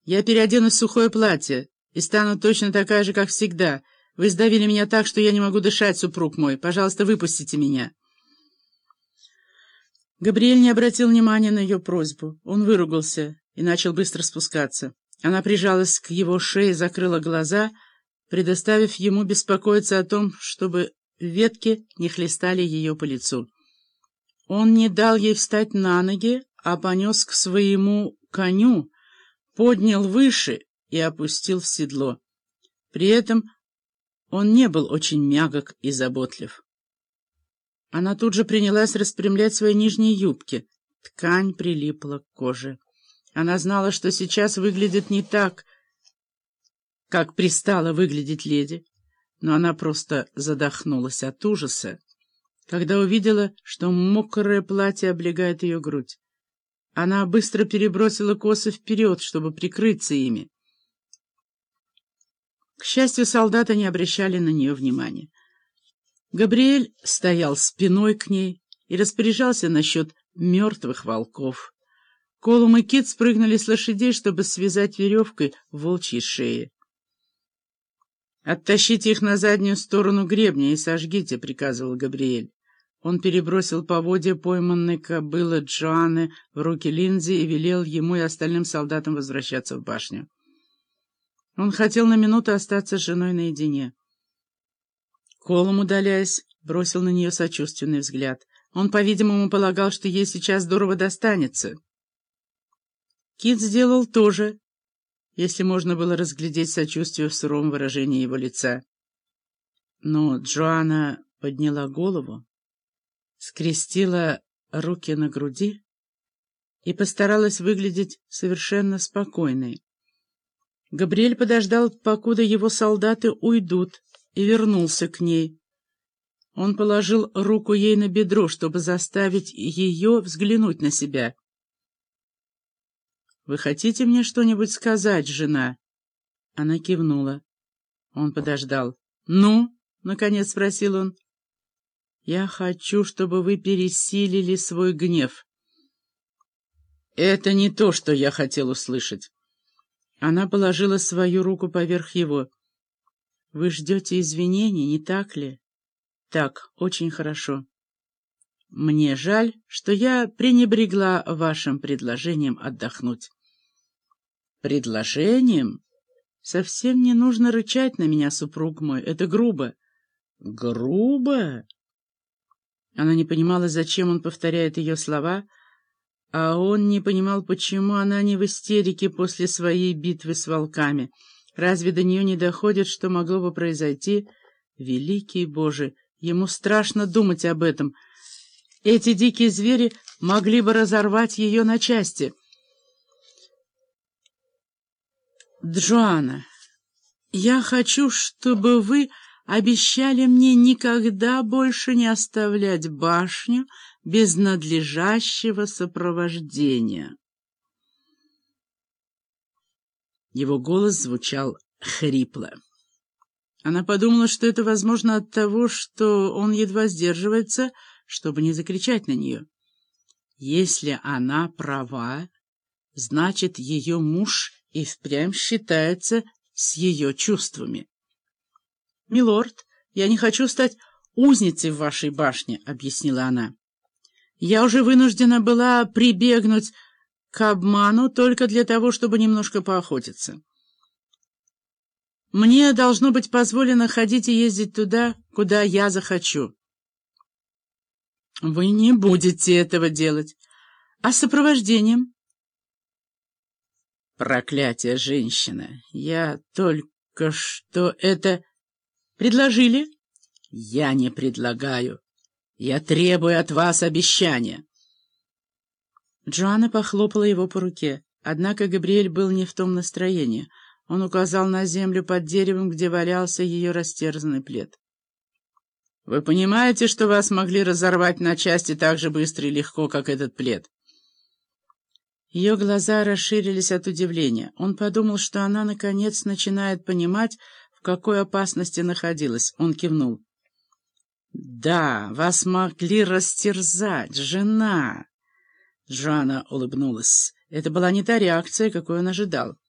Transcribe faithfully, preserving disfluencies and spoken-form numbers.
Я переоденусь в сухое платье и стану точно такая же, как всегда. Вы сдавили меня так, что я не могу дышать, супруг мой. Пожалуйста, выпустите меня». Габриэль не обратил внимания на ее просьбу. Он выругался и начал быстро спускаться. Она прижалась к его шее, закрыла глаза, предоставив ему беспокоиться о том, чтобы ветки не хлестали ее по лицу. Он не дал ей встать на ноги, а понес к своему коню, поднял выше и опустил в седло. При этом он не был очень мягок и заботлив. Она тут же принялась распрямлять свои нижние юбки. Ткань прилипла к коже. Она знала, что сейчас выглядит не так, как пристало выглядеть леди, но она просто задохнулась от ужаса, когда увидела, что мокрое платье облегает ее грудь. Она быстро перебросила косы вперед, чтобы прикрыться ими. К счастью, солдаты не обращали на нее внимания. Габриэль стоял спиной к ней и распоряжался насчет мертвых волков. Колум и Кит спрыгнули с лошадей, чтобы связать веревкой волчьи шеи. «Оттащите их на заднюю сторону гребня и сожгите», — приказывал Габриэль. Он перебросил поводья пойманной кобылы Джоанны в руки Линдзи и велел ему и остальным солдатам возвращаться в башню. Он хотел на минуту остаться с женой наедине. Колум, удаляясь, бросил на нее сочувственный взгляд. Он, по-видимому, полагал, что ей сейчас здорово достанется. Кит сделал то же, если можно было разглядеть сочувствие в суровом выражении его лица. Но Джоанна подняла голову, скрестила руки на груди и постаралась выглядеть совершенно спокойной. Габриэль подождал, покуда его солдаты уйдут, и вернулся к ней. Он положил руку ей на бедро, чтобы заставить ее взглянуть на себя. «Вы хотите мне что-нибудь сказать, жена?» Она кивнула. Он подождал. «Ну?» — наконец спросил он. «Я хочу, чтобы вы пересилили свой гнев». «Это не то, что я хотел услышать». Она положила свою руку поверх его. «Вы ждете извинений, не так ли?» «Так, очень хорошо. Мне жаль, что я пренебрегла вашим предложением отдохнуть». «Предложением? Совсем не нужно рычать на меня, супруг мой. Это грубо». «Грубо?» Она не понимала, зачем он повторяет ее слова, а он не понимал, почему она не в истерике после своей битвы с волками. Разве до нее не доходит, что могло бы произойти? Великий Боже, ему страшно думать об этом. Эти дикие звери могли бы разорвать ее на части. «Джоанна, я хочу, чтобы вы обещали мне никогда больше не оставлять башню без надлежащего сопровождения». Его голос звучал хрипло. Она подумала, что это возможно от того, что он едва сдерживается, чтобы не закричать на нее. Если она права, значит, ее муж и впрямь считается с ее чувствами. «Милорд, я не хочу стать узницей в вашей башне», — объяснила она. «Я уже вынуждена была прибегнуть к обману только для того, чтобы немножко поохотиться. Мне должно быть позволено ходить и ездить туда, куда я захочу». «Вы не будете этого делать. А с сопровождением?» «Проклятие, женщина! Я только что это предложили?» «Я не предлагаю. Я требую от вас обещания». Джоанна похлопала его по руке. Однако Габриэль был не в том настроении. Он указал на землю под деревом, где валялся ее растерзанный плед. «Вы понимаете, что вас могли разорвать на части так же быстро и легко, как этот плед?» Ее глаза расширились от удивления. Он подумал, что она, наконец, начинает понимать, в какой опасности находилась. Он кивнул. «Да, вас могли растерзать, жена!» Джоанна улыбнулась. Это была не та реакция, какой он ожидал.